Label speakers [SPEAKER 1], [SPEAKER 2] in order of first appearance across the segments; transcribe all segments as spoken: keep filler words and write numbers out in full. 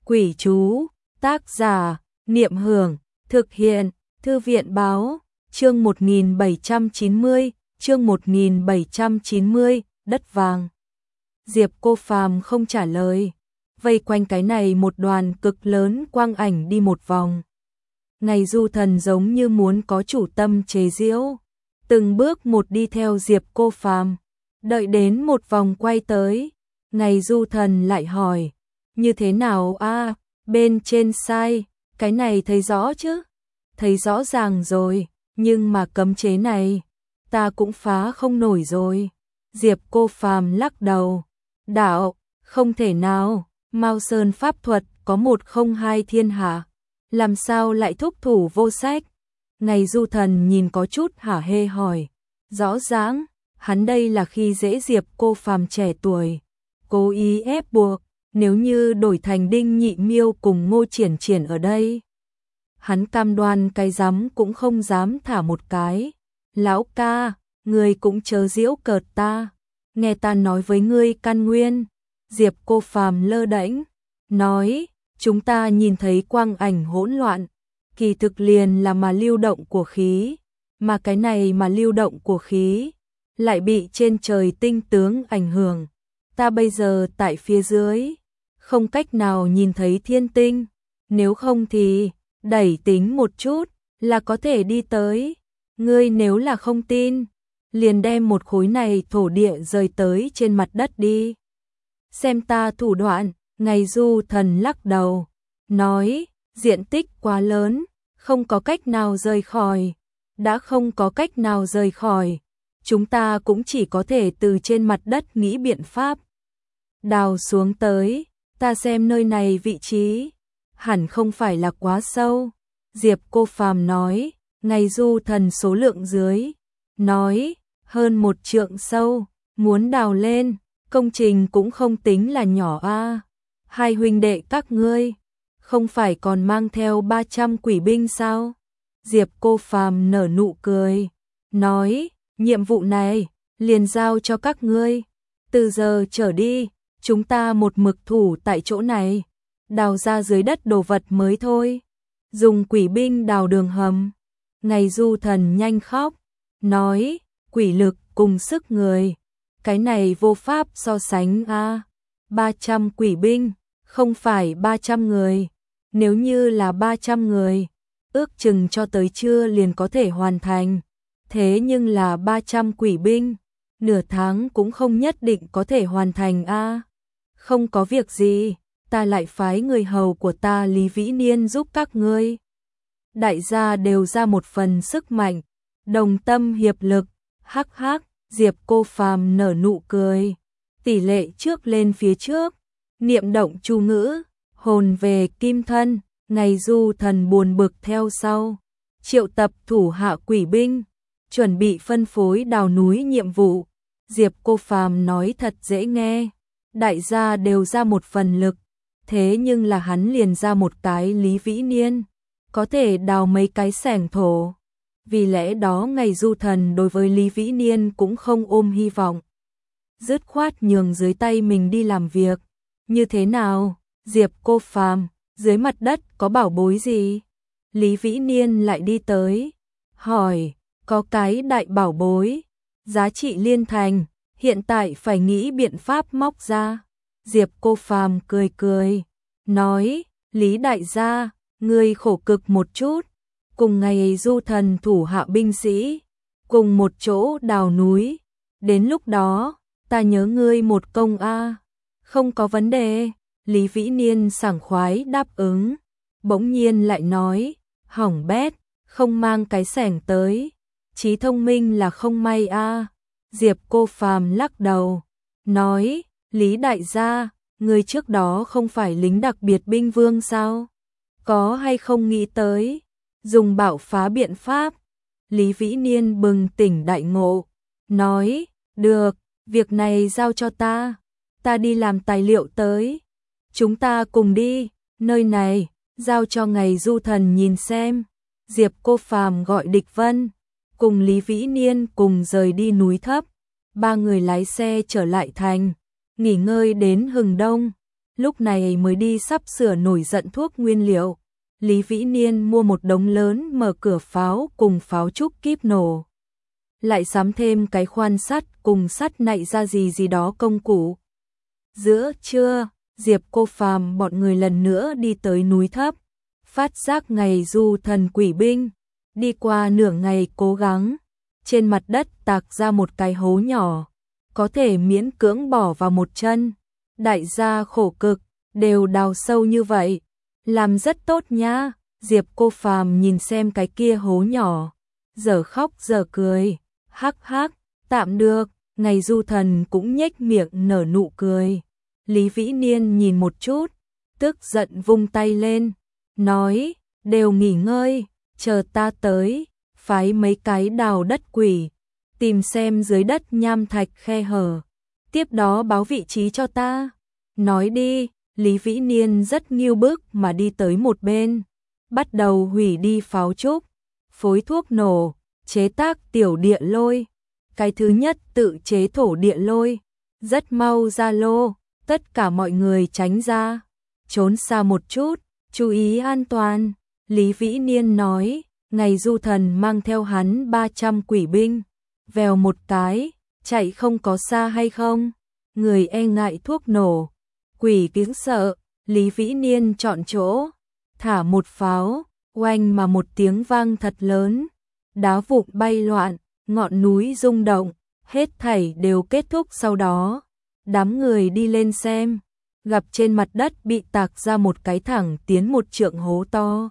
[SPEAKER 1] Quỷ chú, tác giả, Niệm Hưởng, thực hiện, Thư viện báo, chương một nghìn bảy trăm chín mươi, chương một nghìn bảy trăm chín mươi, đất vàng. Diệp Cô Phàm không trả lời, vây quanh cái này một đoàn cực lớn quang ảnh đi một vòng. Ngày Du Thần giống như muốn có chủ tâm chế giễu, từng bước một đi theo Diệp Cô Phàm, đợi đến một vòng quay tới, Ngày Du Thần lại hỏi, như thế nào a? À, bên trên sai, cái này thấy rõ chứ? Thấy rõ ràng rồi, nhưng mà cấm chế này, ta cũng phá không nổi rồi. Diệp Cô Phàm lắc đầu, đạo, không thể nào, Mao Sơn pháp thuật có một không hai thiên hạ, làm sao lại thúc thủ vô sách? Ngày Du Thần nhìn có chút hả hê hỏi, rõ ràng, hắn đây là khi dễ Diệp Cô Phàm trẻ tuổi, cố ý ép buộc, nếu như đổi thành Đinh Nhị Miêu cùng Ngô Triển Triển ở đây, hắn cam đoan cái dám cũng không dám thả một cái. Lão ca, ngươi cũng chớ giễu cợt ta, nghe ta nói với ngươi căn nguyên. Diệp Cô Phàm lơ đễnh nói, chúng ta nhìn thấy quang ảnh hỗn loạn, kỳ thực liền là mà lưu động của khí, mà cái này mà lưu động của khí lại bị trên trời tinh tướng ảnh hưởng. Ta bây giờ tại phía dưới, không cách nào nhìn thấy thiên tinh, nếu không thì đẩy tính một chút là có thể đi tới. Ngươi nếu là không tin, liền đem một khối này thổ địa rời tới trên mặt đất đi. Xem ta thủ đoạn. Ngày Du Thần lắc đầu, nói, diện tích quá lớn, không có cách nào rời khỏi. Đã không có cách nào rời khỏi, chúng ta cũng chỉ có thể từ trên mặt đất nghĩ biện pháp đào xuống tới. Ta xem nơi này vị trí hẳn không phải là quá sâu. Diệp Cô Phàm nói, Ngày Du Thần số lượng dưới, nói, hơn một trượng sâu, muốn đào lên, công trình cũng không tính là nhỏ a. À. Hai huynh đệ các ngươi, không phải còn mang theo ba trăm quỷ binh sao? Diệp Cô Phàm nở nụ cười, nói, nhiệm vụ này, liền giao cho các ngươi. Từ giờ trở đi, chúng ta một mực thủ tại chỗ này, đào ra dưới đất đồ vật mới thôi. Dùng quỷ binh đào đường hầm. Ngày Du Thần nhanh khóc, nói, quỷ lực cùng sức người, cái này vô pháp so sánh a. À. ba trăm quỷ binh, không phải ba trăm người, nếu như là ba trăm người, ước chừng cho tới trưa liền có thể hoàn thành, thế nhưng là ba trăm quỷ binh, nửa tháng cũng không nhất định có thể hoàn thành a. À. Không có việc gì, ta lại phái người hầu của ta Lý Vĩ Niên giúp các ngươi. Đại gia đều ra một phần sức mạnh, đồng tâm hiệp lực, hắc hắc. Diệp Cô Phàm nở nụ cười, tỷ lệ trước lên phía trước, niệm động chú ngữ, hồn về kim thân. Ngày Du Thần buồn bực theo sau, triệu tập thủ hạ quỷ binh, chuẩn bị phân phối đào núi nhiệm vụ. Diệp Cô Phàm nói thật dễ nghe, đại gia đều ra một phần lực, thế nhưng là hắn liền ra một cái Lý Vĩ Niên, có thể đào mấy cái xẻng thổ. Vì lẽ đó Ngày Du Thần đối với Lý Vĩ Niên cũng không ôm hy vọng, dứt khoát nhường dưới tay mình đi làm việc. Như thế nào, Diệp Cô Phàm, dưới mặt đất có bảo bối gì? Lý Vĩ Niên lại đi tới, hỏi, có cái đại bảo bối, giá trị liên thành, hiện tại phải nghĩ biện pháp móc ra. Diệp Cô Phàm cười cười, nói, Lý đại gia, ngươi khổ cực một chút, cùng Ngày Du Thần thủ hạ binh sĩ, cùng một chỗ đào núi, đến lúc đó, ta nhớ ngươi một công a. À. Không có vấn đề. Lý Vĩ Niên sảng khoái đáp ứng, bỗng nhiên lại nói, hỏng bét, không mang cái xẻng tới, trí thông minh là không may a. À. Diệp Cô Phàm lắc đầu, nói, Lý đại gia, ngươi trước đó không phải lính đặc biệt binh vương sao? Có hay không nghĩ tới dùng bạo phá biện pháp? Lý Vĩ Niên bừng tỉnh đại ngộ, nói, được, việc này giao cho ta, ta đi làm tài liệu tới. Chúng ta cùng đi, nơi này, giao cho Ngày Du Thần nhìn xem. Diệp Cô Phàm gọi Địch Vân, cùng Lý Vĩ Niên cùng rời đi núi thấp. Ba người lái xe trở lại thành, nghỉ ngơi đến hừng đông. lúc này mới đi sắp sửa nổi giận thuốc nguyên liệu. Lý Vĩ Niên mua một đống lớn mở cửa pháo cùng pháo trúc kíp nổ. Lại sắm thêm cái khoan sắt cùng sắt nạy ra gì gì đó công cụ. Giữa trưa, Diệp Cô Phàm bọn người lần nữa đi tới núi thấp, phát giác ngày du thần quỷ binh, đi qua nửa ngày cố gắng, trên mặt đất tạc ra một cái hố nhỏ, có thể miễn cưỡng bỏ vào một chân. Đại gia khổ cực, đều đào sâu như vậy, làm rất tốt nha. Diệp Cô Phàm nhìn xem cái kia hố nhỏ, giờ khóc giờ cười, hắc hắc, tạm được. Ngày du thần cũng nhếch miệng nở nụ cười. Lý Vĩ Niên nhìn một chút, tức giận vung tay lên, nói, đều nghỉ ngơi, chờ ta tới, phái mấy cái đào đất quỷ, tìm xem dưới đất nham thạch khe hở, tiếp đó báo vị trí cho ta. Nói đi. Lý Vĩ Niên rất nghiêu bức mà đi tới một bên, bắt đầu hủy đi pháo trúc, phối thuốc nổ, chế tác tiểu địa lôi. Cái thứ nhất tự chế thổ địa lôi, rất mau ra lô, tất cả mọi người tránh ra, trốn xa một chút, chú ý an toàn. Lý Vĩ Niên nói, ngày du thần mang theo hắn ba trăm quỷ binh, vèo một cái, chạy không có xa hay không, người e ngại thuốc nổ, quỷ kính sợ. Lý Vĩ Niên chọn chỗ, thả một pháo, oanh mà một tiếng vang thật lớn, đá vụn bay loạn, ngọn núi rung động, hết thảy đều kết thúc. Sau đó, đám người đi lên xem, gặp trên mặt đất bị tạc ra một cái thẳng tiến một trượng hố to.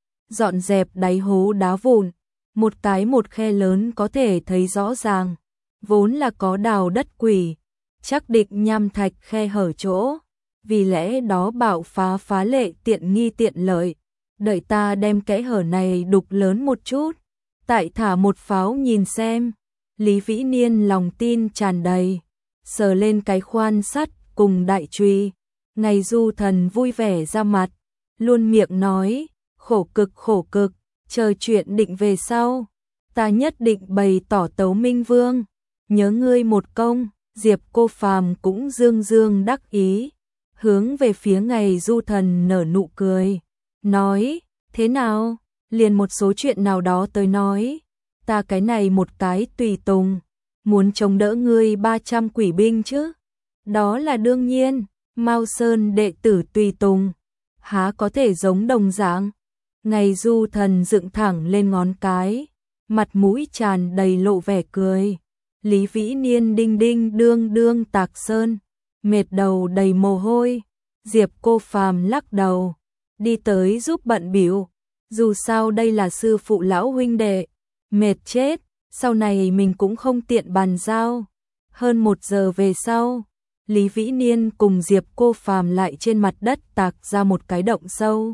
[SPEAKER 1] Dọn dẹp đáy hố đá vụn, một cái một khe lớn có thể thấy rõ ràng, vốn là có đào đất quỷ, chắc định nham thạch khe hở chỗ, vì lẽ đó bạo phá phá lệ tiện nghi tiện lợi. Đợi ta đem kẽ hở này đục lớn một chút, tại thả một pháo nhìn xem. Lý Vĩ Niên lòng tin tràn đầy, sờ lên cái khoan sắt cùng đại chùy. Ngày du thần vui vẻ ra mặt, luôn miệng nói, khổ cực khổ cực, chờ chuyện định về sau, ta nhất định bày tỏ tấu Minh Vương, nhớ ngươi một công. Diệp Cô Phàm cũng dương dương đắc ý, hướng về phía ngày du thần nở nụ cười, nói, thế nào, liền một số chuyện nào đó tới nói, ta cái này một cái tùy tùng, muốn chống đỡ ngươi ba trăm quỷ binh chứ, đó là đương nhiên. Mao Sơn đệ tử tùy tùng, há có thể giống đồng dạng. Ngày du thần dựng thẳng lên ngón cái, mặt mũi tràn đầy lộ vẻ cười. Lý Vĩ Niên đinh đinh đương đương tạc sơn, mệt đầu đầy mồ hôi. Diệp Cô Phàm lắc đầu, đi tới giúp bận bịu, dù sao đây là sư phụ lão huynh đệ, mệt chết, sau này mình cũng không tiện bàn giao. Hơn một giờ về sau, Lý Vĩ Niên cùng Diệp Cô Phàm lại trên mặt đất tạc ra một cái động sâu.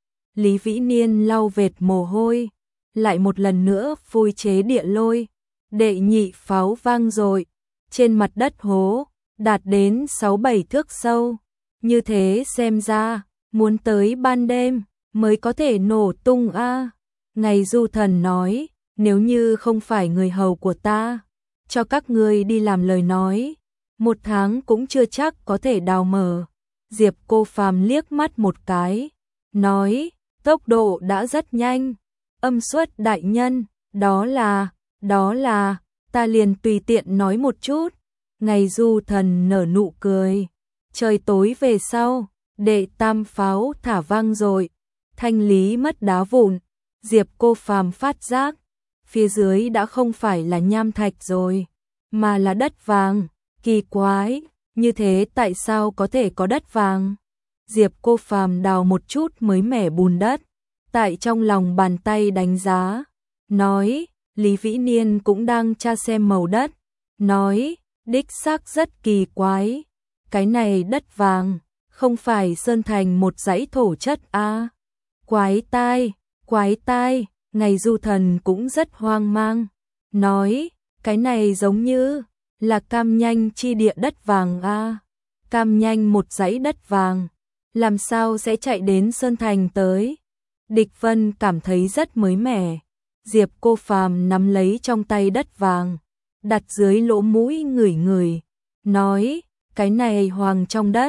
[SPEAKER 1] Lý Vĩ Niên lau vệt mồ hôi, lại một lần nữa phôi chế địa lôi, đệ nhị pháo vang dội, trên mặt đất hố, đạt đến sáu bảy thước sâu. Như thế xem ra, muốn tới ban đêm, mới có thể nổ tung a. Ngày du thần nói, nếu như không phải người hầu của ta, cho các ngươi đi làm lời nói, một tháng cũng chưa chắc có thể đào mở. Diệp Cô Phàm liếc mắt một cái, nói, tốc độ đã rất nhanh. Âm Xuất đại nhân, đó là, đó là, ta liền tùy tiện nói một chút. Ngày du thần nở nụ cười. Trời tối về sau, đệ tam pháo thả vang rồi, thanh lý mất đá vụn. Diệp Cô Phàm phát giác, phía dưới đã không phải là nham thạch rồi, mà là đất vàng. Kỳ quái, như thế tại sao có thể có đất vàng? Diệp Cô Phàm đào một chút mới mẻ bùn đất, tại trong lòng bàn tay đánh giá, nói, Lý Vĩ Niên cũng đang tra xem màu đất, nói, đích xác rất kỳ quái, cái này đất vàng, không phải sơn thành một dãy thổ chất a? À? Quái tai, quái tai. Ngày du thần cũng rất hoang mang, nói, cái này giống như là cam nhanh chi địa đất vàng a. À? Cam nhanh một dãy đất vàng, làm sao sẽ chạy đến sơn thành tới? Địch Vân cảm thấy rất mới mẻ. Diệp Cô Phàm nắm lấy trong tay đất vàng, đặt dưới lỗ mũi ngửi ngửi, nói, cái này hoàng trong đất,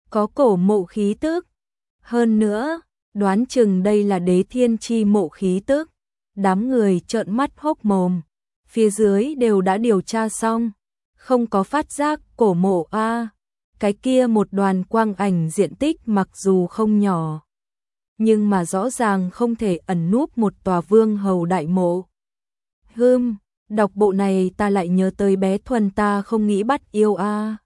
[SPEAKER 1] có cổ mộ khí tức. Hơn nữa, đoán chừng đây là đế thiên chi mộ khí tức. Đám người trợn mắt hốc mồm, phía dưới đều đã điều tra xong, không có phát giác cổ mộ a. Cái kia một đoàn quang ảnh diện tích mặc dù không nhỏ, nhưng mà rõ ràng không thể ẩn núp một tòa vương hầu đại mộ. Hừm, đọc bộ này ta lại nhớ tới bé Thuần ta không nghĩ bắt yêu a.